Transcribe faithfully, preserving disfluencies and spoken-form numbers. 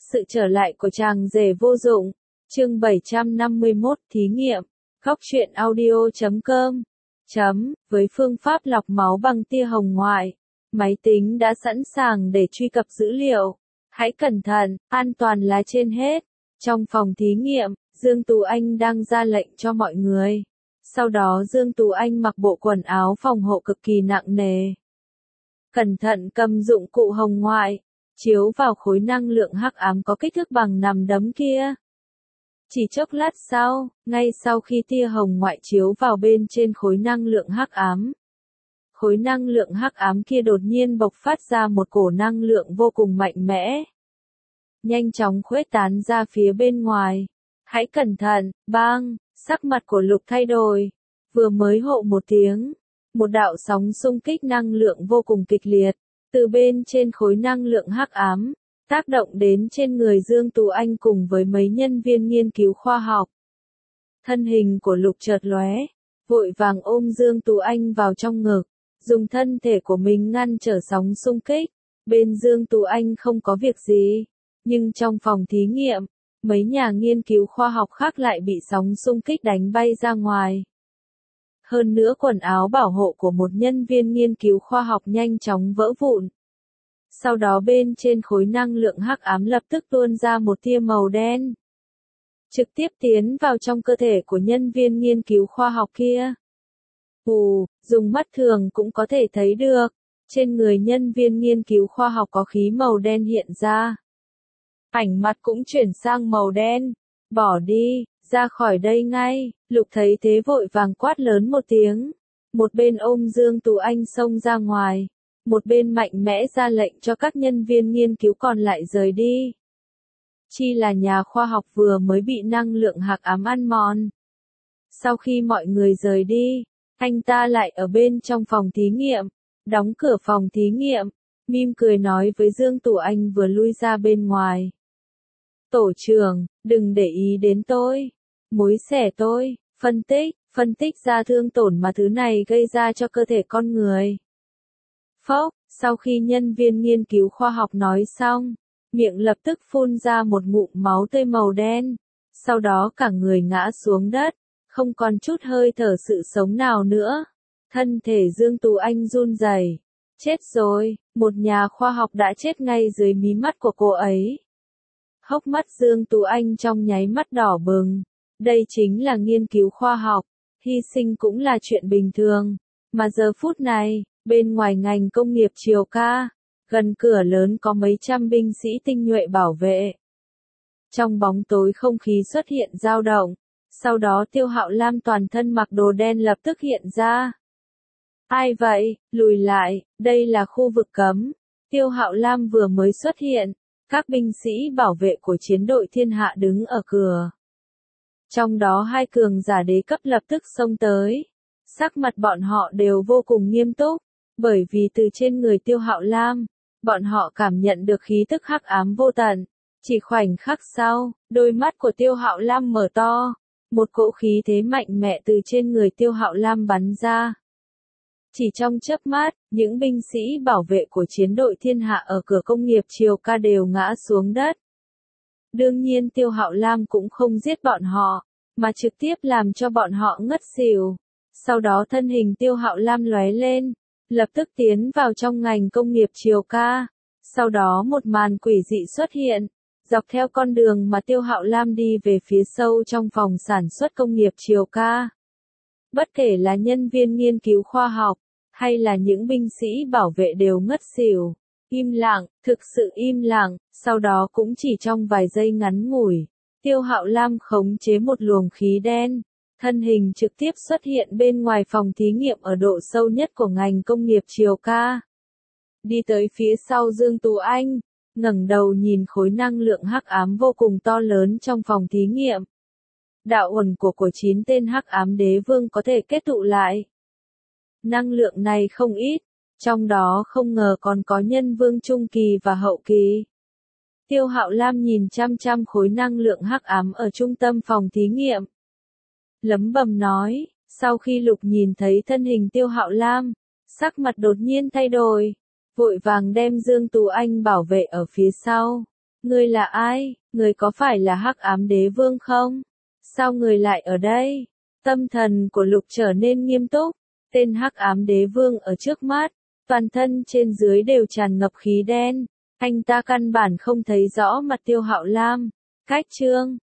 Sự trở lại của chàng rể vô dụng. Chương bảy trăm năm mươi mốt thí nghiệm. Góc truyện audio chấm com. Chấm, với phương pháp lọc máu bằng tia hồng ngoại, máy tính đã sẵn sàng để truy cập dữ liệu. Hãy cẩn thận, an toàn là trên hết. Trong phòng thí nghiệm, Dương Tú Anh đang ra lệnh cho mọi người. Sau đó Dương Tú Anh mặc bộ quần áo phòng hộ cực kỳ nặng nề. Cẩn thận cầm dụng cụ hồng ngoại, chiếu vào khối năng lượng hắc ám có kích thước bằng nắm đấm kia. Chỉ chốc lát sau, ngay sau khi tia hồng ngoại chiếu vào bên trên khối năng lượng hắc ám, khối năng lượng hắc ám kia đột nhiên bộc phát ra một cổ năng lượng vô cùng mạnh mẽ, nhanh chóng khuếch tán ra phía bên ngoài. Hãy cẩn thận, bang, sắc mặt của Lục thay đổi. Vừa mới hô một tiếng, một đạo sóng xung kích năng lượng vô cùng kịch liệt, từ bên trên khối năng lượng hắc ám, tác động đến trên người Dương Tú Anh cùng với mấy nhân viên nghiên cứu khoa học. Thân hình của Lục chợt lóe, vội vàng ôm Dương Tú Anh vào trong ngực, dùng thân thể của mình ngăn trở sóng xung kích. Bên Dương Tú Anh không có việc gì, nhưng trong phòng thí nghiệm, mấy nhà nghiên cứu khoa học khác lại bị sóng xung kích đánh bay ra ngoài. Hơn nữa quần áo bảo hộ của một nhân viên nghiên cứu khoa học nhanh chóng vỡ vụn. Sau đó bên trên khối năng lượng hắc ám lập tức tuôn ra một tia màu đen, trực tiếp tiến vào trong cơ thể của nhân viên nghiên cứu khoa học kia. Ù, dùng mắt thường cũng có thể thấy được, trên người nhân viên nghiên cứu khoa học có khí màu đen hiện ra. Ảnh mặt cũng chuyển sang màu đen. Bỏ đi, ra khỏi đây ngay. Lục thấy thế vội vàng quát lớn một tiếng. Một bên ôm Dương Tú Anh xông ra ngoài, một bên mạnh mẽ ra lệnh cho các nhân viên nghiên cứu còn lại rời đi. Chi là nhà khoa học vừa mới bị năng lượng hắc ám ăn mòn. Sau khi mọi người rời đi, anh ta lại ở bên trong phòng thí nghiệm, đóng cửa phòng thí nghiệm, mỉm cười nói với Dương Tú Anh vừa lui ra bên ngoài. Tổ trưởng, đừng để ý đến tôi. Mối xẻ tôi, phân tích, phân tích ra thương tổn mà thứ này gây ra cho cơ thể con người. Phốc, sau khi nhân viên nghiên cứu khoa học nói xong, miệng lập tức phun ra một ngụm máu tươi màu đen. Sau đó cả người ngã xuống đất, không còn chút hơi thở sự sống nào nữa. Thân thể Dương Tú Anh run rẩy. Chết rồi, một nhà khoa học đã chết ngay dưới mí mắt của cô ấy. Hốc mắt Dương Tú Anh trong nháy mắt đỏ bừng. Đây chính là nghiên cứu khoa học, hy sinh cũng là chuyện bình thường. Mà giờ phút này, bên ngoài ngành công nghiệp Triều Ca, gần cửa lớn có mấy trăm binh sĩ tinh nhuệ bảo vệ. Trong bóng tối không khí xuất hiện dao động, sau đó Tiêu Hạo Lam toàn thân mặc đồ đen lập tức hiện ra. Ai vậy, lùi lại, đây là khu vực cấm. Tiêu Hạo Lam vừa mới xuất hiện, các binh sĩ bảo vệ của chiến đội thiên hạ đứng ở cửa. Trong đó hai cường giả đế cấp lập tức xông tới. Sắc mặt bọn họ đều vô cùng nghiêm túc, bởi vì từ trên người Tiêu Hạo Lam, bọn họ cảm nhận được khí tức hắc ám vô tận. Chỉ khoảnh khắc sau, đôi mắt của Tiêu Hạo Lam mở to, một cỗ khí thế mạnh mẽ từ trên người Tiêu Hạo Lam bắn ra. Chỉ trong chớp mắt, những binh sĩ bảo vệ của chiến đội thiên hạ ở cửa công nghiệp Triều Ca đều ngã xuống đất. Đương nhiên Tiêu Hạo Lam cũng không giết bọn họ, mà trực tiếp làm cho bọn họ ngất xỉu. Sau đó thân hình Tiêu Hạo Lam lóe lên, lập tức tiến vào trong ngành công nghiệp Triều Ca. Sau đó một màn quỷ dị xuất hiện, dọc theo con đường mà Tiêu Hạo Lam đi về phía sâu trong phòng sản xuất công nghiệp Triều Ca. Bất kể là nhân viên nghiên cứu khoa học, hay là những binh sĩ bảo vệ đều ngất xỉu. Im lặng, thực sự im lặng, sau đó cũng chỉ trong vài giây ngắn ngủi, Tiêu Hạo Lam khống chế một luồng khí đen, thân hình trực tiếp xuất hiện bên ngoài phòng thí nghiệm ở độ sâu nhất của ngành công nghiệp Triều Ca. Đi tới phía sau Dương Tú Anh, ngẩng đầu nhìn khối năng lượng hắc ám vô cùng to lớn trong phòng thí nghiệm. Đạo uẩn của của chín tên hắc ám đế vương có thể kết tụ lại. Năng lượng này không ít, trong đó không ngờ còn có nhân vương trung kỳ và hậu kỳ. Tiêu Hạo Lam nhìn chăm chăm khối năng lượng hắc ám ở trung tâm phòng thí nghiệm. Lấm bầm nói, sau khi Lục nhìn thấy thân hình Tiêu Hạo Lam, sắc mặt đột nhiên thay đổi, vội vàng đem Dương Tú Anh bảo vệ ở phía sau. Ngươi là ai? Ngươi có phải là Hắc Ám Đế Vương không? Sao ngươi lại ở đây? Tâm thần của Lục trở nên nghiêm túc, tên Hắc Ám Đế Vương ở trước mắt, toàn thân trên dưới đều tràn ngập khí đen, anh ta căn bản không thấy rõ mặt Tiêu Hạo Lam. Cách chương